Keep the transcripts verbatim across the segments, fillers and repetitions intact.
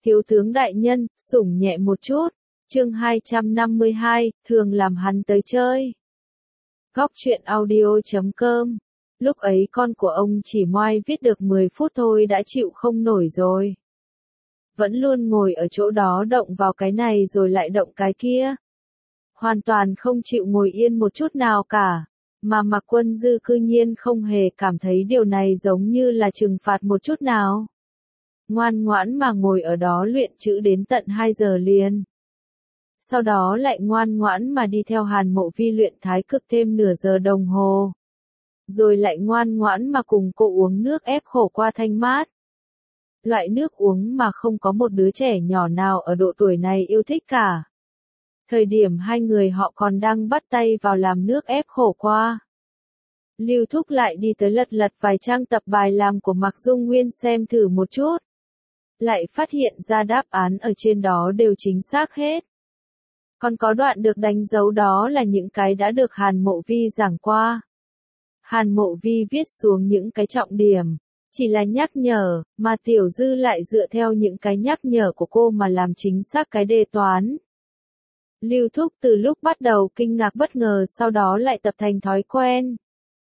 Thiếu tướng đại nhân, sủng nhẹ một chút. Chương hai trăm năm mươi hai, thường làm hắn tới chơi. Góc truyện audio chấm com. Lúc ấy con của ông chỉ moai viết được mười phút thôi đã chịu không nổi rồi. Vẫn luôn ngồi ở chỗ đó động vào cái này rồi lại động cái kia. Hoàn toàn không chịu ngồi yên một chút nào cả. Mà Mạc Quân Dư cư nhiên không hề cảm thấy điều này giống như là trừng phạt một chút nào. Ngoan ngoãn mà ngồi ở đó luyện chữ đến tận hai giờ liền. Sau đó lại ngoan ngoãn mà đi theo Hàn Mộ Vi luyện thái cực thêm nửa giờ đồng hồ. Rồi lại ngoan ngoãn mà cùng cô uống nước ép khổ qua thanh mát. Loại nước uống mà không có một đứa trẻ nhỏ nào ở độ tuổi này yêu thích cả. Thời điểm hai người họ còn đang bắt tay vào làm nước ép khổ qua. Lưu Thúc lại đi tới lật lật vài trang tập bài làm của Mạc Dung Nguyên xem thử một chút. Lại phát hiện ra đáp án ở trên đó đều chính xác hết. Còn có đoạn được đánh dấu đó là những cái đã được Hàn Mộ Vi giảng qua. Hàn Mộ Vi viết xuống những cái trọng điểm, chỉ là nhắc nhở, mà Tiểu Dư lại dựa theo những cái nhắc nhở của cô mà làm chính xác cái đề toán. Lưu Thúc từ lúc bắt đầu kinh ngạc bất ngờ sau đó lại tập thành thói quen.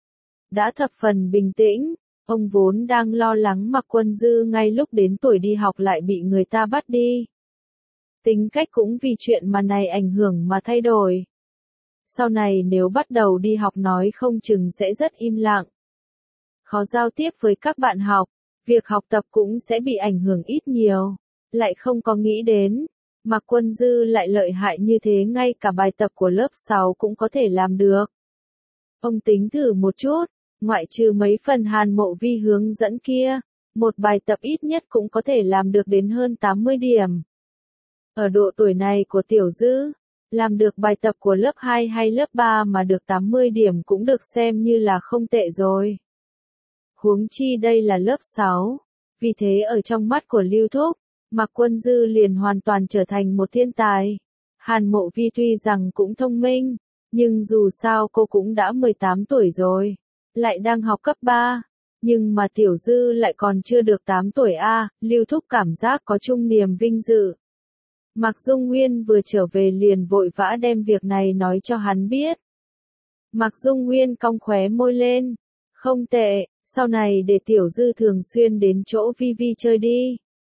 Đã thập phần bình tĩnh, ông vốn đang lo lắng Mạc Quân Dư ngay lúc đến tuổi đi học lại bị người ta bắt đi. Tính cách cũng vì chuyện mà này ảnh hưởng mà thay đổi. Sau này nếu bắt đầu đi học nói không chừng sẽ rất im lặng. Khó giao tiếp với các bạn học, việc học tập cũng sẽ bị ảnh hưởng ít nhiều. Lại không có nghĩ đến, Mạc Quân Dư lại lợi hại như thế ngay cả bài tập của lớp sáu cũng có thể làm được. Ông tính thử một chút, ngoại trừ mấy phần Hàn Mộ Vi hướng dẫn kia, một bài tập ít nhất cũng có thể làm được đến hơn tám mươi điểm. Ở độ tuổi này của Tiểu Dư, làm được bài tập của lớp hai hay lớp ba mà được tám mươi điểm cũng được xem như là không tệ rồi. Huống chi đây là lớp sáu, vì thế ở trong mắt của Lưu Thúc, Mạc Quân Dư liền hoàn toàn trở thành một thiên tài. Hàn Mộ Vi tuy rằng cũng thông minh, nhưng dù sao cô cũng đã mười tám tuổi rồi, lại đang học cấp ba, nhưng mà Tiểu Dư lại còn chưa được tám tuổi a, Lưu Thúc cảm giác có chung niềm vinh dự. Mạc Dung Nguyên vừa trở về liền vội vã đem việc này nói cho hắn biết. Mạc Dung Nguyên cong khóe môi lên, không tệ, sau này để Tiểu Dư thường xuyên đến chỗ Vi Vi chơi đi.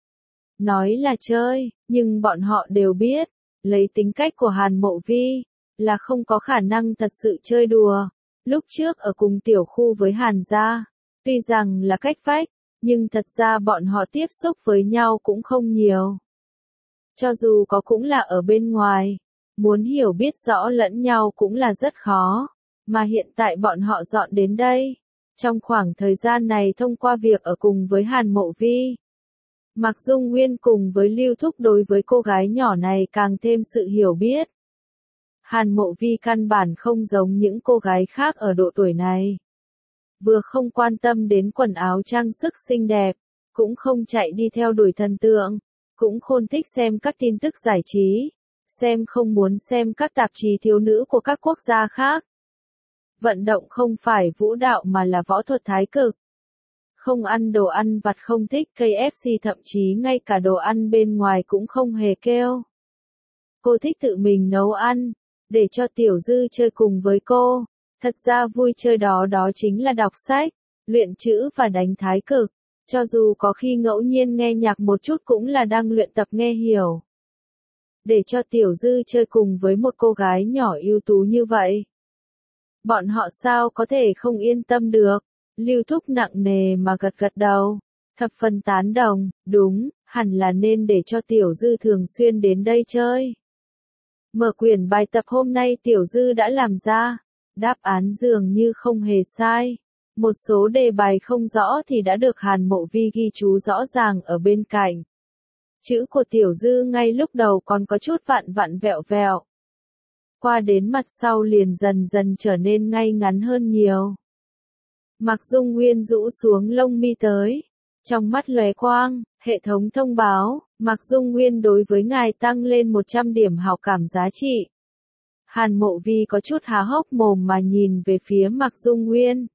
Nói là chơi, nhưng bọn họ đều biết, lấy tính cách của Hàn Mộ Vi, là không có khả năng thật sự chơi đùa. Lúc trước ở cùng tiểu khu với Hàn gia, tuy rằng là cách vách, nhưng thật ra bọn họ tiếp xúc với nhau cũng không nhiều. Cho dù có cũng là ở bên ngoài, muốn hiểu biết rõ lẫn nhau cũng là rất khó, mà hiện tại bọn họ dọn đến đây. Trong khoảng thời gian này thông qua việc ở cùng với Hàn Mộ Vi, Mạc Dung Nguyên cùng với Lưu Thúc đối với cô gái nhỏ này càng thêm sự hiểu biết. Hàn Mộ Vi căn bản không giống những cô gái khác ở độ tuổi này. Vừa không quan tâm đến quần áo trang sức xinh đẹp, cũng không chạy đi theo đuổi thần tượng, cũng không thích xem các tin tức giải trí, xem không muốn xem các tạp chí thiếu nữ của các quốc gia khác. Vận động không phải vũ đạo mà là võ thuật thái cực. Không ăn đồ ăn vặt, không thích ca ép xê, thậm chí ngay cả đồ ăn bên ngoài cũng không hề kêu. Cô thích tự mình nấu ăn, để cho Tiểu Dư chơi cùng với cô. Thật ra vui chơi đó đó chính là đọc sách, luyện chữ và đánh thái cực. Cho dù có khi ngẫu nhiên nghe nhạc một chút cũng là đang luyện tập nghe hiểu. Để cho Tiểu Dư chơi cùng với một cô gái nhỏ ưu tú như vậy, bọn họ sao có thể không yên tâm được. Lưu Thúc nặng nề mà gật gật đầu, thập phần tán đồng, đúng, hẳn là nên để cho Tiểu Dư thường xuyên đến đây chơi. Mở quyển bài tập hôm nay Tiểu Dư đã làm ra, đáp án dường như không hề sai. Một số đề bài không rõ thì đã được Hàn Mộ Vi ghi chú rõ ràng ở bên cạnh. Chữ của Tiểu Dư ngay lúc đầu còn có chút vặn vặn vẹo vẹo. Qua đến mặt sau liền dần dần trở nên ngay ngắn hơn nhiều. Mạc Dung Nguyên rũ xuống lông mi tới, trong mắt lóe quang, hệ thống thông báo, Mạc Dung Nguyên đối với ngài tăng lên một trăm điểm hảo cảm giá trị. Hàn Mộ Vi có chút há hốc mồm mà nhìn về phía Mạc Dung Nguyên.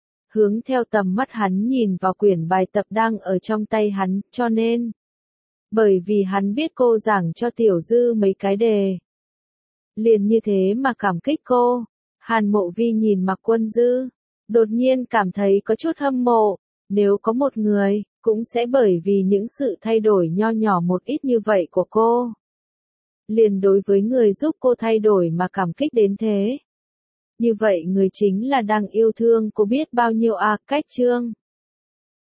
Hướng theo tầm mắt hắn nhìn vào quyển bài tập đang ở trong tay hắn, cho nên Bởi vì hắn biết cô giảng cho Tiểu Dư mấy cái đề. Liền như thế mà cảm kích cô. Hàn Mộ Vi nhìn Mạc Quân Dư, đột nhiên cảm thấy có chút hâm mộ. Nếu có một người, cũng sẽ bởi vì những sự thay đổi nho nhỏ một ít như vậy của cô. Liền đối với người giúp cô thay đổi mà cảm kích đến thế. Như vậy người chính là đang yêu thương cô biết bao nhiêu à, cách chương.